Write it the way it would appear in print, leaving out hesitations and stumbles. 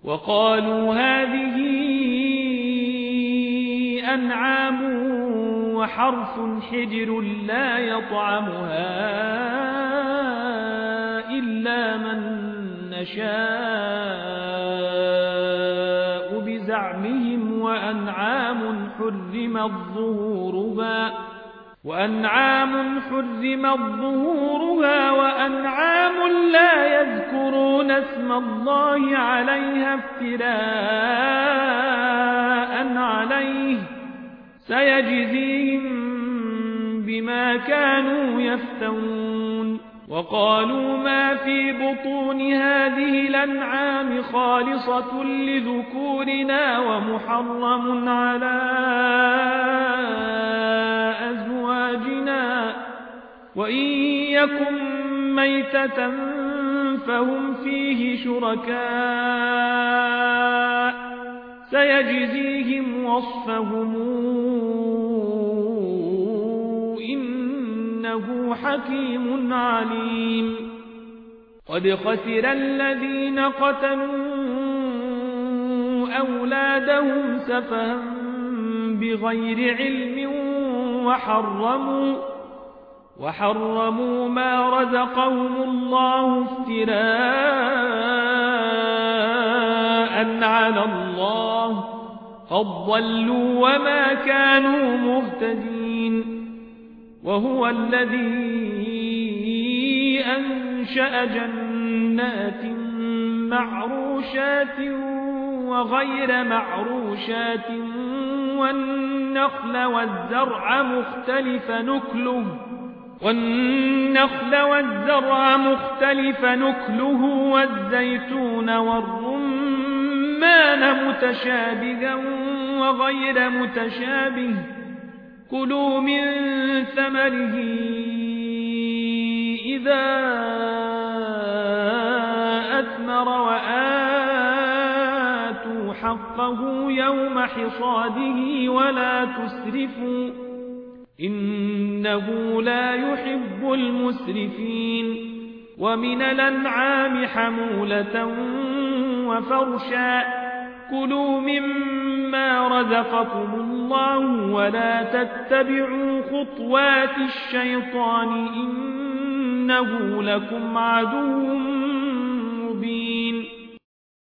وقالوا هذه أنعام وحرث حجر لا يطعمها إلا من نشاء بزعمهم وأنعام حرمت ظهورها وأنعام لا يذكرون اسم الله عليها افتراء عليه سيجزيهم بما كانوا يفترون. وقالوا ما في بطون هذه الأنعام خالصة لذكورنا ومحرم على أزواجنا وإن يكن ميتة فهم فيه شركاء سيجزيهم وصفهم إنه حكيم عليم. قد خسر الذين قتلوا أولادهم سفها بغير علم وحرموا ما رزقهم الله افتراء على الله قد ضلوا وما كانوا مهتدين. وهو الذي أنشأ جنات معروشات وغير معروشات والنخل والزرع مختلف نكله والزيتون والرمان متشابها وغير متشابه كلوا من ثمره إذا أثمر وآتوا حقه يوم حصاده ولا تسرفوا إنه لا يحب المسرفين. ومن الأنعام حمولة وفرشا كلوا مما رزقكم الله ولا تتبعوا خطوات الشيطان إنه لكم عدو